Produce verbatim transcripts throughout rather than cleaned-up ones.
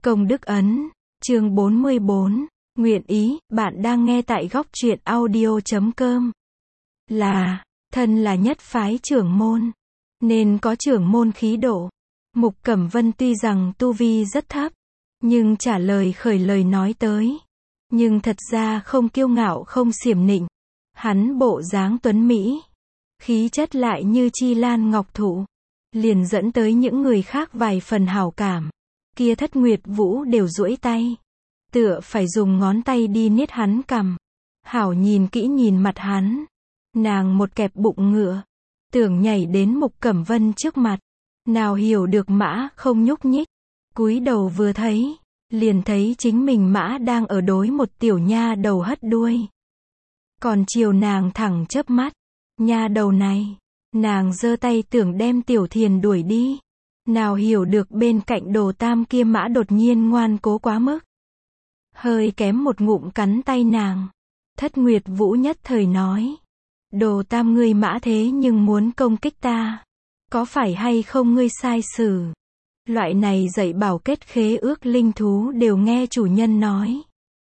Công đức ấn, chương bốn mươi bốn, nguyện ý, bạn đang nghe tại góc truyện audio chấm com. Là, thân là nhất phái trưởng môn, nên có trưởng môn khí độ. Mục Cẩm Vân tuy rằng tu vi rất thấp, nhưng trả lời khởi lời nói tới. Nhưng thật ra không kiêu ngạo không xiểm nịnh. Hắn bộ dáng tuấn Mỹ, khí chất lại như chi lan ngọc thụ, liền dẫn tới những người khác vài phần hảo cảm. Kia Thất Nguyệt Vũ đều duỗi tay, tựa phải dùng ngón tay đi niết hắn cằm. Hảo nhìn kỹ nhìn mặt hắn, nàng một kẹp bụng ngựa, tưởng nhảy đến Mục Cẩm Vân trước mặt, nào hiểu được mã không nhúc nhích, cúi đầu vừa thấy, liền thấy chính mình mã đang ở đối một tiểu nha đầu hất đuôi, còn chiều nàng thẳng chớp mắt. Nha đầu này, nàng giơ tay tưởng đem Tiểu Thiền đuổi đi, nào hiểu được bên cạnh Đồ Tam kia mã đột nhiên ngoan cố quá mức, hơi kém một ngụm cắn tay nàng. Thất Nguyệt Vũ nhất thời nói, Đồ Tam ngươi mã thế nhưng muốn công kích ta, có phải hay không ngươi sai xử? Loại này dạy bảo kết khế ước linh thú đều nghe chủ nhân nói,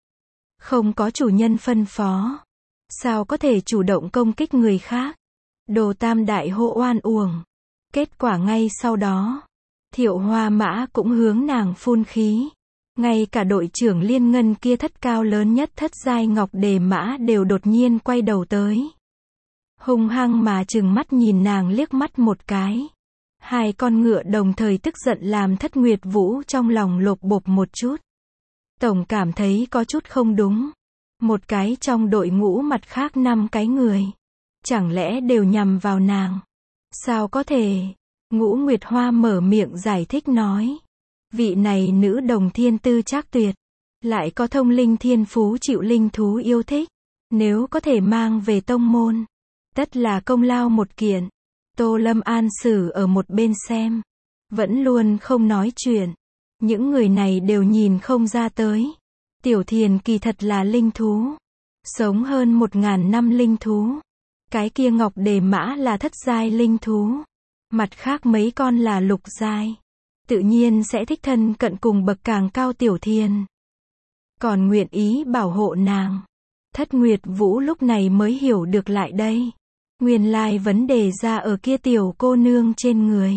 không có chủ nhân phân phó, sao có thể chủ động công kích người khác? Đồ Tam đại hô oan uổng. Kết quả ngay sau đó, Thiệu Hoa mã cũng hướng nàng phun khí. Ngay cả đội trưởng Liên Ngân kia thất cao lớn nhất thất giai ngọc đề mã đều đột nhiên quay đầu tới, hung hăng mà trừng mắt nhìn nàng liếc mắt một cái. Hai con ngựa đồng thời tức giận làm Thất Nguyệt Vũ trong lòng lột bột một chút. Tổng cảm thấy có chút không đúng. Một cái trong đội ngũ mặt khác năm cái người, chẳng lẽ đều nhằm vào nàng? Sao có thể? Ngũ Nguyệt Hoa mở miệng giải thích nói, vị này nữ đồng thiên tư trác tuyệt, lại có thông linh thiên phú chịu linh thú yêu thích, nếu có thể mang về tông môn, tất là công lao một kiện. Tô Lâm An xử ở một bên xem, vẫn luôn không nói chuyện. Những người này đều nhìn không ra tới, Tiểu Thiền kỳ thật là linh thú, sống hơn một ngàn năm linh thú. Cái kia ngọc đề mã là thất giai linh thú, mặt khác mấy con là lục giai, tự nhiên sẽ thích thân cận cùng bậc càng cao Tiểu Thiền, còn nguyện ý bảo hộ nàng. Thất Nguyệt Vũ lúc này mới hiểu được lại đây, nguyên lai vấn đề ra ở kia tiểu cô nương trên người.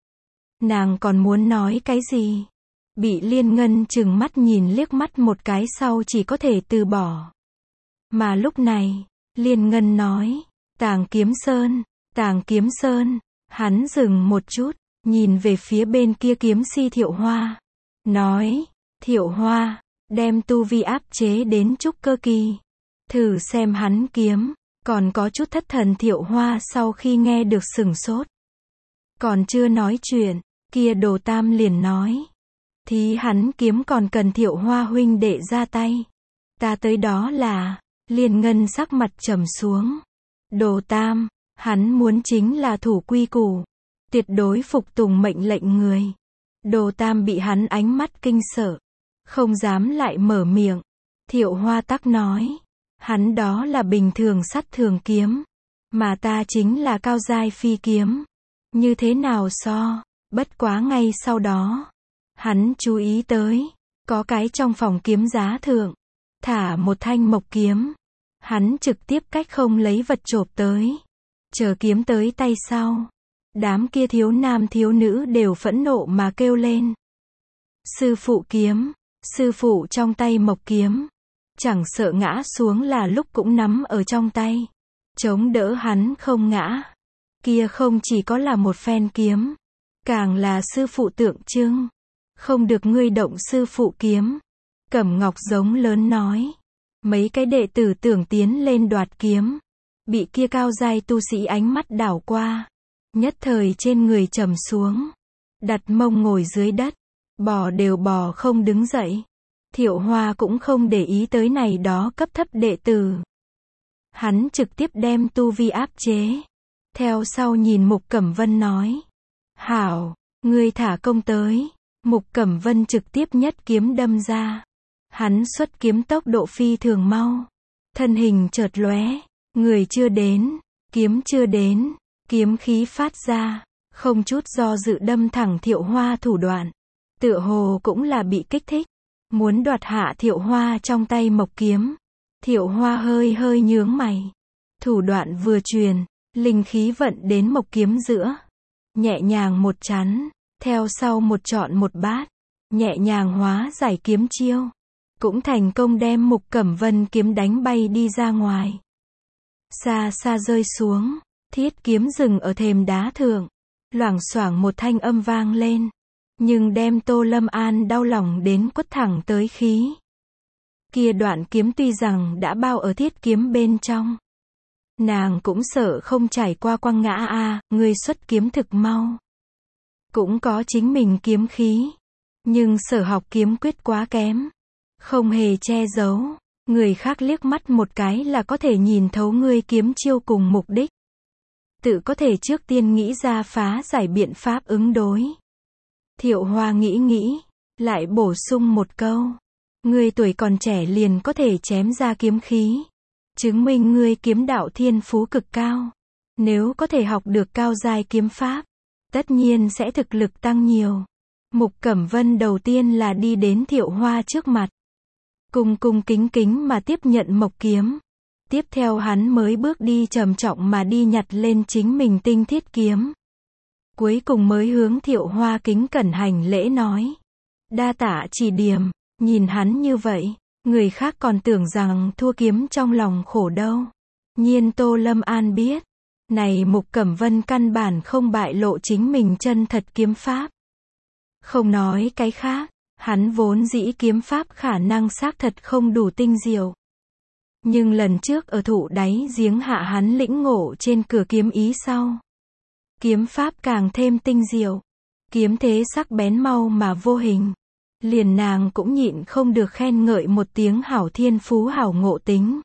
Nàng còn muốn nói cái gì, bị Liên Ngân chừng mắt nhìn liếc mắt một cái sau chỉ có thể từ bỏ. Mà lúc này, Liên Ngân nói, Tàng Kiếm Sơn, Tàng Kiếm Sơn. Hắn dừng một chút, nhìn về phía bên kia kiếm si Thiệu Hoa, nói, Thiệu Hoa, đem tu vi áp chế đến trúc cơ kỳ, thử xem hắn kiếm. Còn có chút thất thần Thiệu Hoa sau khi nghe được sửng sốt, còn chưa nói chuyện, kia Đồ Tam liền nói, thì hắn kiếm còn cần Thiệu Hoa huynh đệ ra tay, ta tới đó là. Liên Ngân sắc mặt trầm xuống, Đồ Tam, hắn muốn chính là thủ quy củ, tuyệt đối phục tùng mệnh lệnh người. Đồ Tam bị hắn ánh mắt kinh sợ, không dám lại mở miệng. Thiệu Hoa tắc nói, hắn đó là bình thường sắt thường kiếm, mà ta chính là cao giai phi kiếm, như thế nào so? Bất quá ngay sau đó, hắn chú ý tới, có cái trong phòng kiếm giá thượng, thả một thanh mộc kiếm. Hắn trực tiếp cách không lấy vật chộp tới, chờ kiếm tới tay sau, đám kia thiếu nam thiếu nữ đều phẫn nộ mà kêu lên. Sư phụ kiếm, sư phụ trong tay mộc kiếm, chẳng sợ ngã xuống là lúc cũng nắm ở trong tay, chống đỡ hắn không ngã. Kia không chỉ có là một phen kiếm, càng là sư phụ tượng trưng, không được ngươi động sư phụ kiếm. Cẩm Ngọc giống lớn nói, mấy cái đệ tử tưởng tiến lên đoạt kiếm, bị kia cao giai tu sĩ ánh mắt đảo qua, nhất thời trên người trầm xuống, đặt mông ngồi dưới đất, bò đều bò không đứng dậy. Thiệu Hoa cũng không để ý tới này đó cấp thấp đệ tử, hắn trực tiếp đem tu vi áp chế, theo sau nhìn Mục Cẩm Vân nói, hảo, ngươi thả công tới. Mục Cẩm Vân trực tiếp nhất kiếm đâm ra, hắn xuất kiếm tốc độ phi thường mau, thân hình chợt lóe, người chưa đến, kiếm chưa đến, kiếm khí phát ra, không chút do dự đâm thẳng Thiệu Hoa thủ đoạn. tựa hồ cũng là bị kích thích, muốn đoạt hạ Thiệu Hoa trong tay mộc kiếm. Thiệu Hoa hơi hơi nhướng mày, thủ đoạn vừa truyền, linh khí vận đến mộc kiếm giữa, nhẹ nhàng một chắn, theo sau một trọn một bát, nhẹ nhàng hóa giải kiếm chiêu, cũng thành công đem Mục Cẩm Vân kiếm đánh bay đi ra ngoài. Xa xa rơi xuống, thiết kiếm dừng ở thềm đá thượng, loảng xoảng một thanh âm vang lên, nhưng đem Tô Lâm An đau lòng đến quất thẳng tới khí. Kia đoạn kiếm tuy rằng đã bao ở thiết kiếm bên trong, nàng cũng sợ không trải qua quăng ngã a, à, người xuất kiếm thực mau. Cũng có chính mình kiếm khí, nhưng sở học kiếm quyết quá kém, không hề che giấu, người khác liếc mắt một cái là có thể nhìn thấu ngươi kiếm chiêu cùng mục đích. Tự có thể trước tiên nghĩ ra phá giải biện pháp ứng đối. Thiệu Hoa nghĩ nghĩ, lại bổ sung một câu. Ngươi tuổi còn trẻ liền có thể chém ra kiếm khí, chứng minh ngươi kiếm đạo thiên phú cực cao. Nếu có thể học được cao giai kiếm pháp, tất nhiên sẽ thực lực tăng nhiều. Mục Cẩm Vân đầu tiên là đi đến Thiệu Hoa trước mặt, cung cung kính kính mà tiếp nhận mộc kiếm. Tiếp theo hắn mới bước đi trầm trọng mà đi nhặt lên chính mình tinh thiết kiếm. Cuối cùng mới hướng Thiệu Hoa kính cẩn hành lễ nói. Đa tạ chỉ điểm. Nhìn hắn như vậy, người khác còn tưởng rằng thua kiếm trong lòng khổ đâu. Nhiên Tô Lâm An biết, này Mục Cẩm Vân căn bản không bại lộ chính mình chân thật kiếm pháp. Không nói cái khác, hắn vốn dĩ kiếm pháp khả năng xác thật không đủ tinh diệu. Nhưng lần trước ở thụ đáy giếng hạ hắn lĩnh ngộ trên cửa kiếm ý sau, kiếm pháp càng thêm tinh diệu, kiếm thế sắc bén mau mà vô hình. Liền nàng cũng nhịn không được khen ngợi một tiếng hảo thiên phú hảo ngộ tính.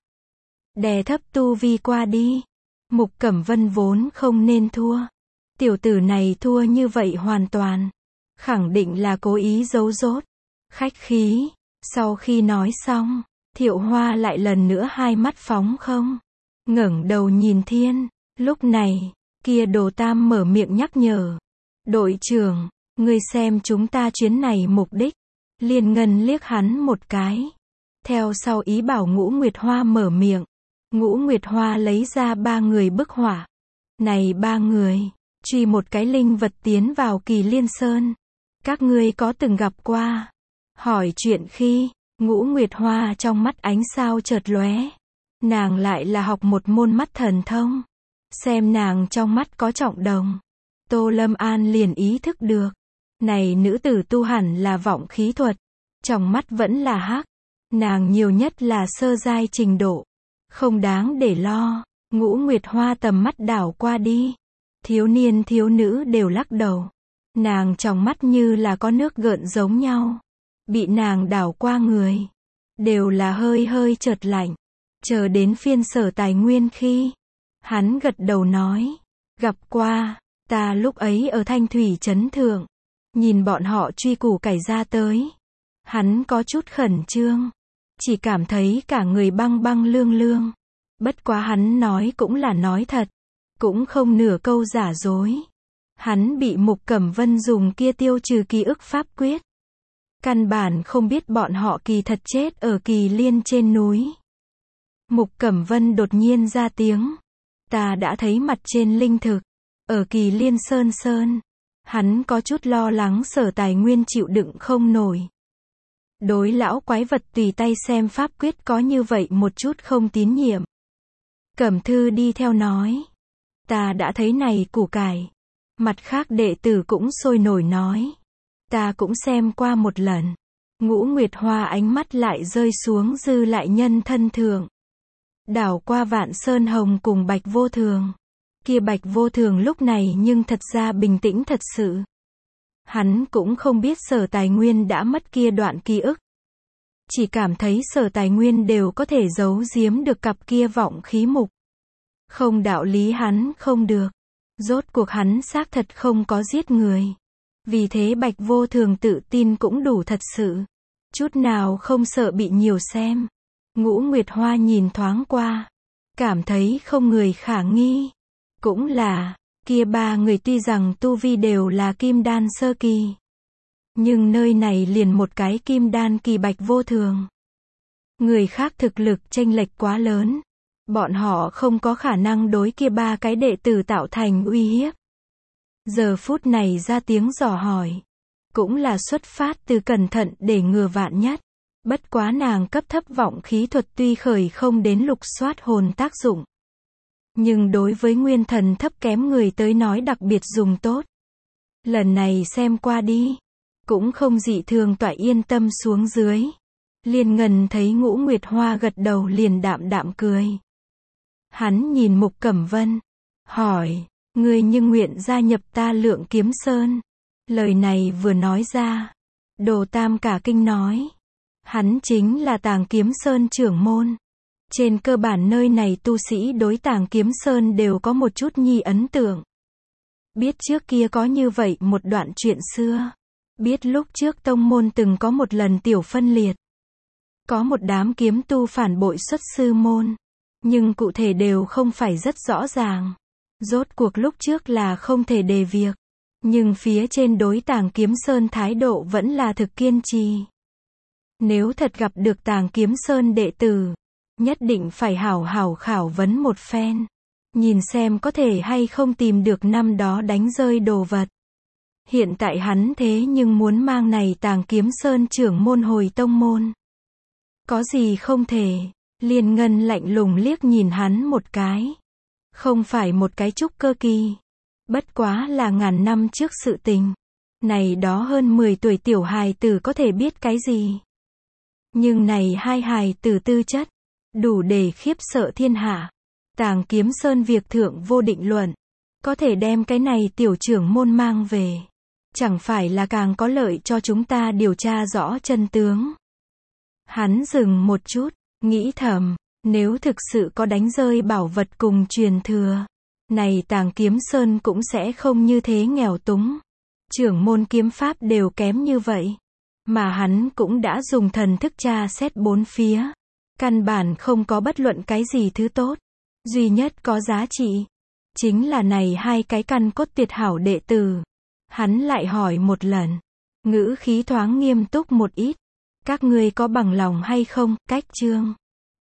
Đè thấp tu vi qua đi. Mục Cẩm Vân vốn không nên thua. Tiểu tử này thua như vậy hoàn toàn, khẳng định là cố ý giấu giốt. Khách khí. Sau khi nói xong, Thiệu Hoa lại lần nữa hai mắt phóng không, ngẩng đầu nhìn thiên. Lúc này, kia Đồ Tam mở miệng nhắc nhở. Đội trưởng, ngươi xem chúng ta chuyến này mục đích. Liên Ngân liếc hắn một cái. Theo sau ý bảo Ngũ Nguyệt Hoa mở miệng. Ngũ Nguyệt Hoa lấy ra ba người bức họa. Này ba người, truy một cái linh vật tiến vào Kỳ Liên Sơn. Các ngươi có từng gặp qua? Hỏi chuyện khi, Ngũ Nguyệt Hoa trong mắt ánh sao chợt lóe. Nàng lại là học một môn mắt thần thông. Xem nàng trong mắt có trọng đồng. Tô Lâm An liền ý thức được. Này nữ tử tu hẳn là vọng khí thuật, trong mắt vẫn là hắc, nàng nhiều nhất là sơ giai trình độ, không đáng để lo. Ngũ Nguyệt Hoa tầm mắt đảo qua đi, thiếu niên thiếu nữ đều lắc đầu, nàng trong mắt như là có nước gợn giống nhau, bị nàng đảo qua người, đều là hơi hơi chợt lạnh. Chờ đến phiên Sở Tài Nguyên khi, hắn gật đầu nói, gặp qua, ta lúc ấy ở Thanh Thủy Trấn Thượng. Nhìn bọn họ truy củ cải ra tới, hắn có chút khẩn trương, chỉ cảm thấy cả người băng băng lương lương. Bất quá hắn nói cũng là nói thật, cũng không nửa câu giả dối. Hắn bị Mục Cẩm Vân dùng kia tiêu trừ ký ức pháp quyết. Căn bản không biết bọn họ kỳ thật chết ở Kỳ Liên trên núi. Mục Cẩm Vân đột nhiên ra tiếng. Ta đã thấy mặt trên linh thực, ở Kỳ Liên Sơn Sơn. Hắn có chút lo lắng Sở Tài Nguyên chịu đựng không nổi. Đối lão quái vật tùy tay xem pháp quyết có như vậy một chút không tín nhiệm. Cẩm Thư đi theo nói. Ta đã thấy này củ cải. Mặt khác đệ tử cũng sôi nổi nói. Ta cũng xem qua một lần. Ngũ Nguyệt Hoa ánh mắt lại rơi xuống dư lại nhân thân thượng. Đảo qua Vạn Sơn Hồng cùng Bạch Vô Thường. Kia Bạch Vô Thường lúc này nhưng thật ra bình tĩnh thật sự. Hắn cũng không biết Sở Tài Nguyên đã mất kia đoạn ký ức. Chỉ cảm thấy Sở Tài Nguyên đều có thể giấu giếm được cặp kia vọng khí mục. Không đạo lý hắn không được. Rốt cuộc hắn xác thật không có giết người. Vì thế Bạch Vô Thường tự tin cũng đủ thật sự. Chút nào không sợ bị nhiều xem. Ngũ Nguyệt Hoa nhìn thoáng qua. Cảm thấy không người khả nghi. Cũng là, kia ba người tuy rằng tu vi đều là kim đan sơ kỳ. Nhưng nơi này liền một cái kim đan kỳ bạch vô thường. Người khác thực lực chênh lệch quá lớn. Bọn họ không có khả năng đối kia ba cái đệ tử tạo thành uy hiếp. Giờ phút này ra tiếng dò hỏi. Cũng là xuất phát từ cẩn thận để ngừa vạn nhất. Bất quá nàng cấp thấp vọng khí thuật tuy khởi không đến lục soát hồn tác dụng. Nhưng đối với nguyên thần thấp kém người tới nói đặc biệt dùng tốt. Lần này xem qua đi. Cũng không dị thường tỏa yên tâm xuống dưới. Liên Ngân thấy Ngũ Nguyệt Hoa gật đầu liền đạm đạm cười. Hắn nhìn Mục Cẩm Vân. Hỏi, ngươi nhưng nguyện gia nhập ta Lượng Kiếm Sơn. Lời này vừa nói ra. Đồ Tam cả kinh nói. Hắn chính là Tàng Kiếm Sơn trưởng môn. Trên cơ bản nơi này tu sĩ đối Tàng Kiếm Sơn đều có một chút nhi ấn tượng. Biết trước kia có như vậy một đoạn chuyện xưa. Biết lúc trước tông môn từng có một lần tiểu phân liệt. Có một đám kiếm tu phản bội xuất sư môn. Nhưng cụ thể đều không phải rất rõ ràng. Rốt cuộc lúc trước là không thể đề việc. Nhưng phía trên đối Tàng Kiếm Sơn thái độ vẫn là thực kiên trì. Nếu thật gặp được Tàng Kiếm Sơn đệ tử, nhất định phải hảo hảo khảo vấn một phen. Nhìn xem có thể hay không tìm được năm đó đánh rơi đồ vật. Hiện tại hắn thế nhưng muốn mang này Tàng Kiếm Sơn trưởng môn hồi tông môn. Có gì không thể. Liên Ngân lạnh lùng liếc nhìn hắn một cái. Không phải một cái trúc cơ kỳ. Bất quá là ngàn năm trước sự tình. Này đó hơn mười tuổi tiểu hài tử có thể biết cái gì. Nhưng này hai hài tử tư chất. Đủ để khiếp sợ thiên hạ. Tàng Kiếm Sơn việc thượng vô định luận. Có thể đem cái này tiểu trưởng môn mang về. Chẳng phải là càng có lợi cho chúng ta điều tra rõ chân tướng. Hắn dừng một chút. Nghĩ thầm, nếu thực sự có đánh rơi bảo vật cùng truyền thừa. Này Tàng Kiếm Sơn cũng sẽ không như thế nghèo túng. Trưởng môn kiếm pháp đều kém như vậy. Mà hắn cũng đã dùng thần thức tra xét bốn phía. Căn bản không có bất luận cái gì thứ tốt. Duy nhất có giá trị. Chính là này hai cái căn cốt tuyệt hảo đệ tử. Hắn lại hỏi một lần. Ngữ khí thoáng nghiêm túc một ít. Các ngươi có bằng lòng hay không? Cách chương